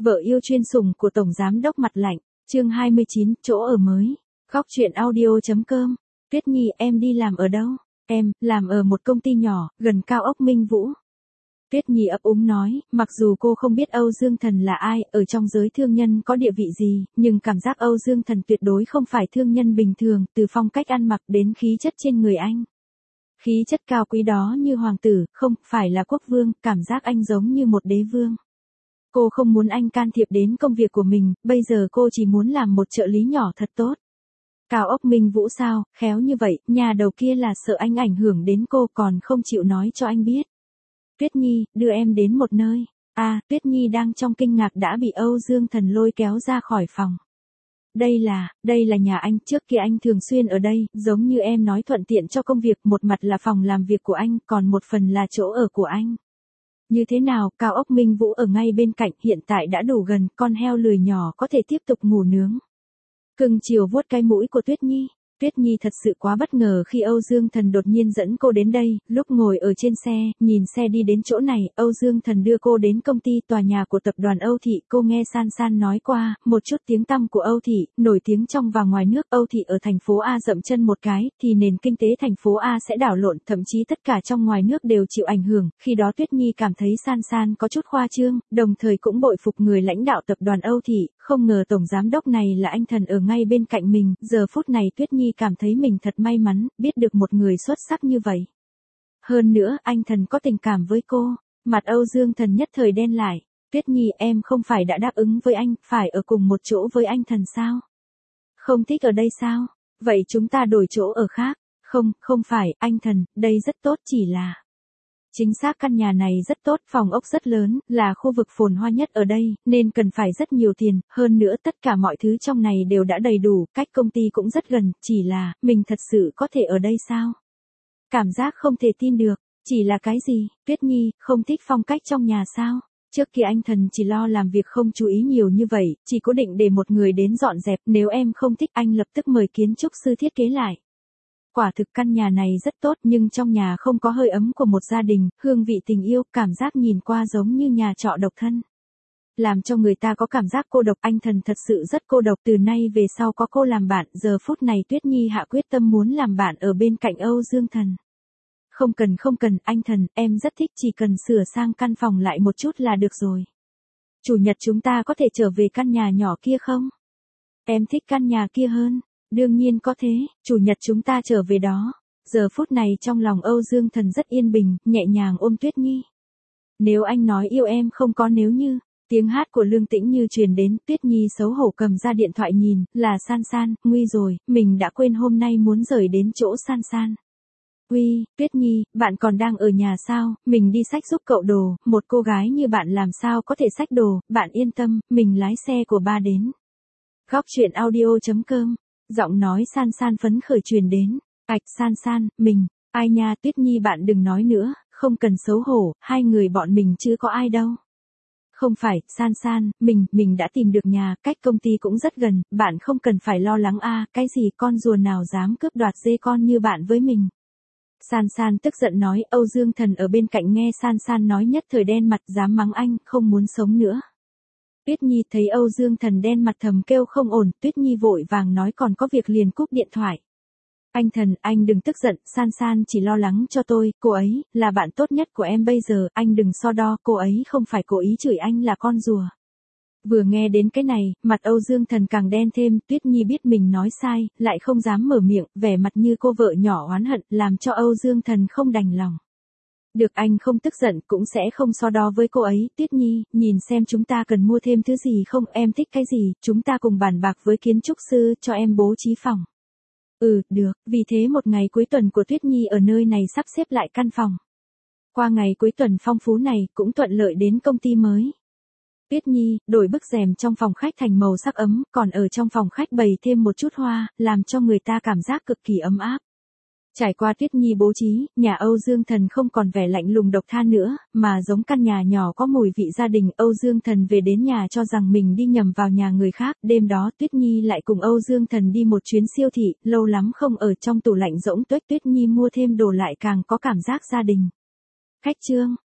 Vợ yêu chuyên sủng của Tổng Giám đốc Mặt Lạnh, chương 29, chỗ ở mới. Góc chuyện audio.com. Tuyết Nhi, em đi làm ở đâu? Em, làm ở một công ty nhỏ, gần cao ốc Minh Vũ. Tuyết Nhi ấp úng nói, mặc dù cô không biết Âu Dương Thần là ai, ở trong giới thương nhân có địa vị gì, nhưng cảm giác Âu Dương Thần tuyệt đối không phải thương nhân bình thường, từ phong cách ăn mặc đến khí chất trên người anh. Khí chất cao quý đó như hoàng tử, không phải là quốc vương, cảm giác anh giống như một đế vương. Cô không muốn anh can thiệp đến công việc của mình, bây giờ cô chỉ muốn làm một trợ lý nhỏ thật tốt. Cao ốc Minh Vũ sao, khéo như vậy, nhà đầu kia là sợ anh ảnh hưởng đến cô còn không chịu nói cho anh biết. Tuyết Nhi, đưa em đến một nơi. Tuyết Nhi đang trong kinh ngạc đã bị Âu Dương Thần lôi kéo ra khỏi phòng. Đây là nhà anh, trước kia anh thường xuyên ở đây, giống như em nói thuận tiện cho công việc, một mặt là phòng làm việc của anh, còn một phần là chỗ ở của anh. Như thế nào, cao ốc Minh Vũ ở ngay bên cạnh, hiện tại đã đủ gần, con heo lười nhỏ có thể tiếp tục ngủ nướng. Cưng chiều vuốt cái mũi của Tuyết Nhi. Tuyết Nhi thật sự quá bất ngờ khi Âu Dương Thần đột nhiên dẫn cô đến đây, lúc ngồi ở trên xe, nhìn xe đi đến chỗ này, Âu Dương Thần đưa cô đến công ty tòa nhà của tập đoàn Âu Thị, cô nghe San San nói qua, một chút tiếng tăm của Âu Thị, nổi tiếng trong và ngoài nước, Âu Thị ở thành phố A dậm chân một cái, thì nền kinh tế thành phố A sẽ đảo lộn, thậm chí tất cả trong ngoài nước đều chịu ảnh hưởng, khi đó Tuyết Nhi cảm thấy San San có chút khoa trương, đồng thời cũng bội phục người lãnh đạo tập đoàn Âu Thị, không ngờ tổng giám đốc này là anh Thần ở ngay bên cạnh mình, giờ phút này Tuyết Nhi cảm thấy mình thật may mắn, biết được một người xuất sắc như vậy. Hơn nữa, anh Thần có tình cảm với cô, mặt Âu Dương Thần nhất thời đen lại, Tuyết Nhi em không phải đã đáp ứng với anh, phải ở cùng một chỗ với anh Thần sao? Không thích ở đây sao? Vậy chúng ta đổi chỗ ở khác. Không phải, anh Thần, đây rất tốt chỉ là... Chính xác căn nhà này rất tốt, phòng ốc rất lớn, là khu vực phồn hoa nhất ở đây, nên cần phải rất nhiều tiền, hơn nữa tất cả mọi thứ trong này đều đã đầy đủ, cách công ty cũng rất gần, chỉ là, mình thật sự có thể ở đây sao? Cảm giác không thể tin được, chỉ là cái gì, Tuyết Nhi, không thích phong cách trong nhà sao? Trước kia anh Thần chỉ lo làm việc không chú ý nhiều như vậy, chỉ cố định để một người đến dọn dẹp, nếu em không thích anh lập tức mời kiến trúc sư thiết kế lại. Quả thực căn nhà này rất tốt nhưng trong nhà không có hơi ấm của một gia đình, hương vị tình yêu, cảm giác nhìn qua giống như nhà trọ độc thân. Làm cho người ta có cảm giác cô độc, anh Thần thật sự rất cô độc, từ nay về sau có cô làm bạn, giờ phút này Tuyết Nhi hạ quyết tâm muốn làm bạn ở bên cạnh Âu Dương Thần. Không cần, anh Thần, em rất thích, chỉ cần sửa sang căn phòng lại một chút là được rồi. Chủ nhật chúng ta có thể trở về căn nhà nhỏ kia không? Em thích căn nhà kia hơn. Đương nhiên có thế, chủ nhật chúng ta trở về đó. Giờ phút này trong lòng Âu Dương Thần rất yên bình, nhẹ nhàng ôm Tuyết Nhi. Nếu anh nói yêu em không có nếu như, tiếng hát của Lương Tĩnh Như truyền đến, Tuyết Nhi xấu hổ cầm ra điện thoại nhìn, là San San, nguy rồi, mình đã quên hôm nay muốn rời đến chỗ San San. Uy, Tuyết Nhi, bạn còn đang ở nhà sao, mình đi xách giúp cậu đồ, một cô gái như bạn làm sao có thể xách đồ, bạn yên tâm, mình lái xe của ba đến. Góc chuyện audio.com. Giọng nói San San phấn khởi truyền đến. San San, mình, ai nha Tuyết Nhi bạn đừng nói nữa, không cần xấu hổ, hai người bọn mình chưa có ai đâu. Không phải, San San, mình đã tìm được nhà, cách công ty cũng rất gần, bạn không cần phải lo lắng cái gì con rùa nào dám cướp đoạt dê con như bạn với mình. San San tức giận nói, Âu Dương Thần ở bên cạnh nghe San San nói nhất thời đen mặt, dám mắng anh, không muốn sống nữa. Tuyết Nhi thấy Âu Dương Thần đen mặt thầm kêu không ổn, Tuyết Nhi vội vàng nói còn có việc liền cúp điện thoại. Anh Thần, anh đừng tức giận, San San chỉ lo lắng cho tôi, cô ấy, là bạn tốt nhất của em bây giờ, anh đừng so đo, cô ấy không phải cố ý chửi anh là con rùa. Vừa nghe đến cái này, mặt Âu Dương Thần càng đen thêm, Tuyết Nhi biết mình nói sai, lại không dám mở miệng, vẻ mặt như cô vợ nhỏ oán hận, làm cho Âu Dương Thần không đành lòng. Được anh không tức giận cũng sẽ không so đo với cô ấy, Tuyết Nhi, nhìn xem chúng ta cần mua thêm thứ gì không, em thích cái gì, chúng ta cùng bàn bạc với kiến trúc sư cho em bố trí phòng. Được, vì thế một ngày cuối tuần của Tuyết Nhi ở nơi này sắp xếp lại căn phòng. Qua ngày cuối tuần phong phú này cũng thuận lợi đến công ty mới. Tuyết Nhi, đổi bức rèm trong phòng khách thành màu sắc ấm, còn ở trong phòng khách bày thêm một chút hoa, làm cho người ta cảm giác cực kỳ ấm áp. Trải qua Tuyết Nhi bố trí, nhà Âu Dương Thần không còn vẻ lạnh lùng độc tha nữa, mà giống căn nhà nhỏ có mùi vị gia đình. Âu Dương Thần về đến nhà cho rằng mình đi nhầm vào nhà người khác, đêm đó Tuyết Nhi lại cùng Âu Dương Thần đi một chuyến siêu thị, lâu lắm không ở trong tủ lạnh rỗng tuếch, Tuyết Nhi mua thêm đồ lại càng có cảm giác gia đình. Khách trương,